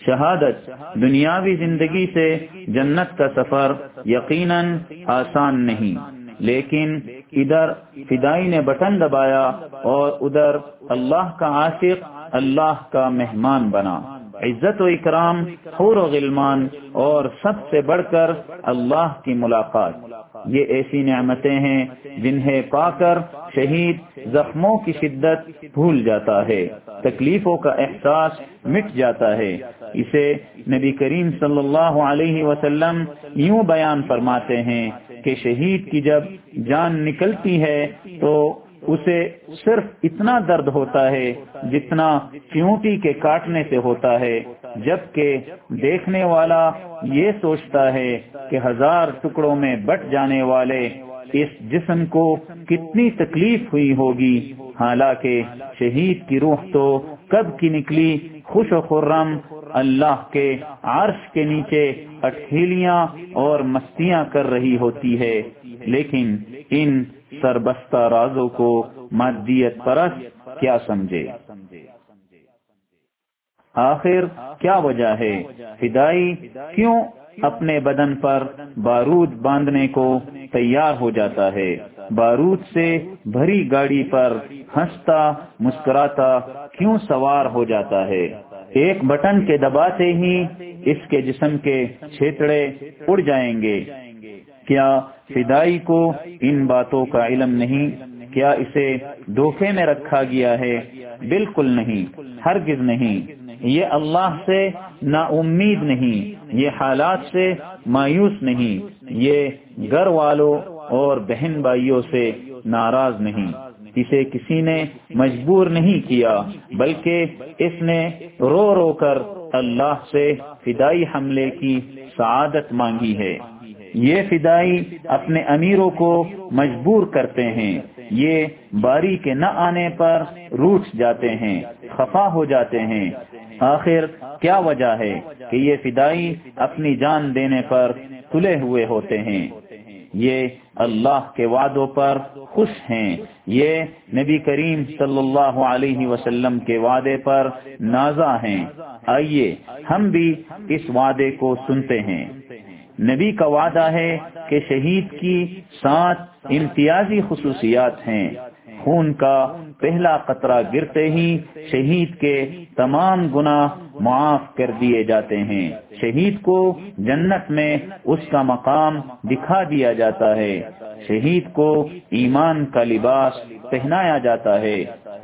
شہادت دنیاوی زندگی سے جنت کا سفر یقیناً آسان نہیں، لیکن ادھر فدائی نے بٹن دبایا اور ادھر اللہ کا عاشق اللہ کا مہمان بنا۔ عزت و اکرام، حور و غلمان، اور سب سے بڑھ کر اللہ کی ملاقات، یہ ایسی نعمتیں ہیں جنہیں پا کر شہید زخموں کی شدت بھول جاتا ہے، تکلیفوں کا احساس مٹ جاتا ہے۔ اسے نبی کریم صلی اللہ علیہ وسلم یوں بیان فرماتے ہیں کہ شہید کی جب جان نکلتی ہے تو اسے صرف اتنا درد ہوتا ہے جتنا چیونٹی کے کاٹنے سے ہوتا ہے، جبکہ دیکھنے والا یہ سوچتا ہے کہ 1000 ٹکڑوں میں بٹ جانے والے اس جسم کو کتنی تکلیف ہوئی ہوگی، حالانکہ شہید کی روح تو کب کی نکلی خوش و خرم اللہ کے عرش کے نیچے اٹھیلیاں اور مستیاں کر رہی ہوتی ہے۔ لیکن ان سربستہ رازوں کو مادیت پرست کیا سمجھے؟ آخر کیا وجہ ہے فدائی کیوں اپنے بدن پر بارود باندھنے کو تیار ہو جاتا ہے؟ بارود سے بھری گاڑی پر ہنستا مسکراتا کیوں سوار ہو جاتا ہے؟ ایک بٹن کے دباتے ہی اس کے جسم کے چھیتڑے اڑ جائیں گے۔ کیا فدائی کو ان باتوں کا علم نہیں؟ کیا اسے دھوکے میں رکھا گیا ہے؟ بالکل نہیں، ہرگز نہیں۔ یہ اللہ سے نا امید نہیں، یہ حالات سے مایوس نہیں، یہ گھر والوں اور بہن بھائیوں سے ناراض نہیں۔ اسے کسی نے مجبور نہیں کیا، بلکہ اس نے رو رو کر اللہ سے فدائی حملے کی سعادت مانگی ہے۔ یہ فدائی اپنے امیروں کو مجبور کرتے ہیں، یہ باری کے نہ آنے پر روٹھ جاتے ہیں، خفا ہو جاتے ہیں۔ آخر کیا وجہ ہے کہ یہ فدائی اپنی جان دینے پر تلے ہوئے ہوتے ہیں؟ یہ اللہ کے وعدوں پر خوش ہیں، یہ نبی کریم صلی اللہ علیہ وسلم کے وعدے پر نازا ہیں۔ آئیے ہم بھی اس وعدے کو سنتے ہیں۔ نبی کا وعدہ ہے کہ شہید کی 7 امتیازی خصوصیات ہیں۔ خون کا پہلا قطرہ گرتے ہی شہید کے تمام گناہ معاف کر دیے جاتے ہیں۔ شہید کو جنت میں اس کا مقام دکھا دیا جاتا ہے۔ شہید کو ایمان کا لباس پہنایا جاتا ہے۔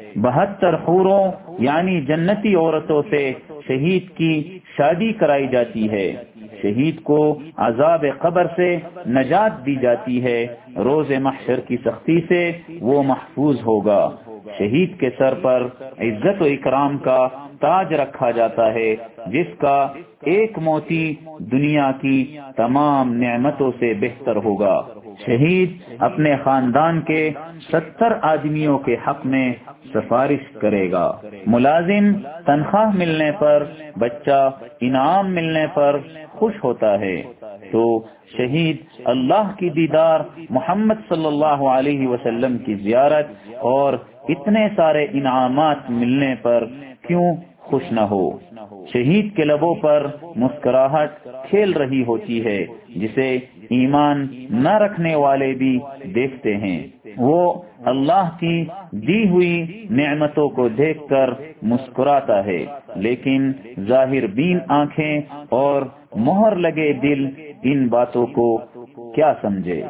72 حوروں یعنی جنتی عورتوں سے شہید کی شادی کرائی جاتی ہے۔ شہید کو عذاب قبر سے نجات دی جاتی ہے، روز محشر کی سختی سے وہ محفوظ ہوگا۔ شہید کے سر پر عزت و اکرام کا تاج رکھا جاتا ہے، جس کا ایک موتی دنیا کی تمام نعمتوں سے بہتر ہوگا۔ شہید اپنے خاندان کے 70 آدمیوں کے حق میں سفارش کرے گا۔ ملازم تنخواہ ملنے پر، بچہ انعام ملنے پر خوش ہوتا ہے، تو شہید اللہ کی دیدار، محمد صلی اللہ علیہ وسلم کی زیارت اور اتنے سارے انعامات ملنے پر کیوں خوش نہ ہو؟ شہید کے لبوں پر مسکراہٹ کھیل رہی ہوتی ہے، جسے ایمان نہ رکھنے والے بھی دیکھتے ہیں۔ وہ اللہ کی دی ہوئی نعمتوں کو دیکھ کر مسکراتا ہے، لیکن ظاہر بین آنکھیں اور مہر لگے دل ان باتوں کو کیا سمجھے؟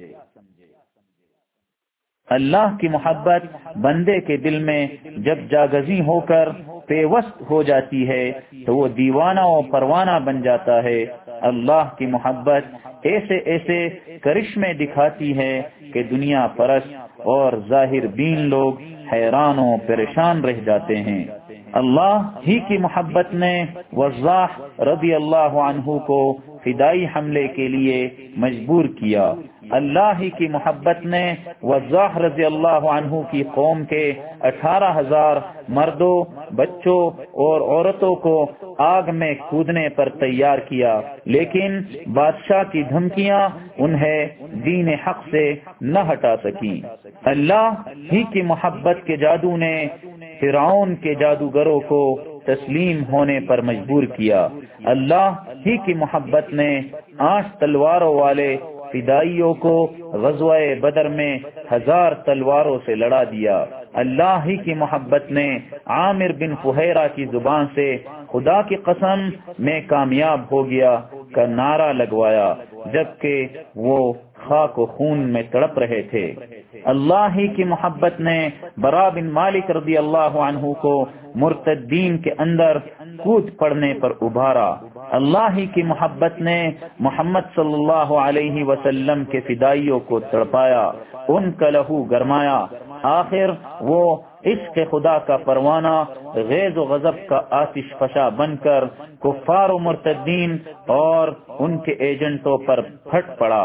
اللہ کی محبت بندے کے دل میں جب جاگزی ہو کر پیوست ہو جاتی ہے تو وہ دیوانہ و پروانہ بن جاتا ہے۔ اللہ کی محبت ایسے ایسے کرشمے دکھاتی ہے کہ دنیا پرست اور ظاہر بین لوگ حیران و پریشان رہ جاتے ہیں۔ اللہ ہی کی محبت نے وضاح رضی اللہ عنہ کو فدائی حملے کے لیے مجبور کیا۔ اللہ ہی کی محبت نے وضاح رضی اللہ عنہ کی قوم کے 18,000 مردوں، بچوں اور عورتوں کو آگ میں کودنے پر تیار کیا، لیکن بادشاہ کی دھمکیاں انہیں دین حق سے نہ ہٹا سکیں۔ اللہ ہی کی محبت کے جادو نے فرعون کے جادوگروں کو تسلیم ہونے پر مجبور کیا۔ اللہ ہی کی محبت نے 8 تلواروں والے فدائیوں کو غزوہ بدر میں 1000 تلواروں سے لڑا دیا۔ اللہ ہی کی محبت نے عامر بن فہیرہ کی زبان سے خدا کی قسم میں کامیاب ہو گیا کا نعرہ لگوایا، جبکہ وہ خاک و خون میں تڑپ رہے تھے۔ اللہ ہی کی محبت نے برا بن مالک رضی اللہ عنہ کو مرتدین کے اندر کود پڑنے پر ابھارا۔ اللہ ہی کی محبت نے محمد صلی اللہ علیہ وسلم کے فدائیوں کو تڑپایا، ان کا لہو گرمایا۔ آخر وہ عشق خدا کا پروانہ غیظ و غضب کا آتش فشاں بن کر کفار و مرتدین اور ان کے ایجنٹوں پر پھٹ پڑا۔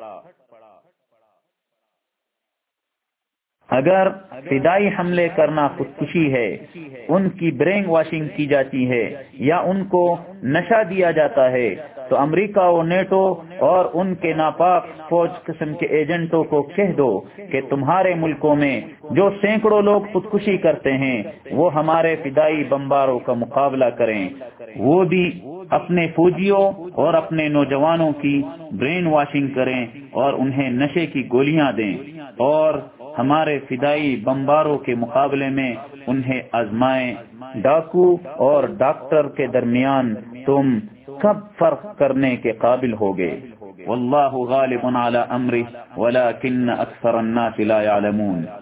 اگر فدائی حملے کرنا خودکشی ہے، ان کی برین واشنگ کی جاتی ہے یا ان کو نشہ دیا جاتا ہے، تو امریکہ و نیٹو اور ان کے ناپاک فوج قسم کے ایجنٹوں کو کہہ دو کہ تمہارے ملکوں میں جو سینکڑوں لوگ خودکشی کرتے ہیں وہ ہمارے فدائی بمباروں کا مقابلہ کریں، وہ بھی اپنے فوجیوں اور اپنے نوجوانوں کی برین واشنگ کریں اور انہیں نشے کی گولیاں دیں، اور ہمارے فدائی بمباروں کے مقابلے میں انہیں آزمائیں۔ ڈاکو اور ڈاکٹر کے درمیان تم کب فرق کرنے کے قابل ہوگے؟ واللہ غالب علی امرہ ولکن اکثر الناس لا يعلمون۔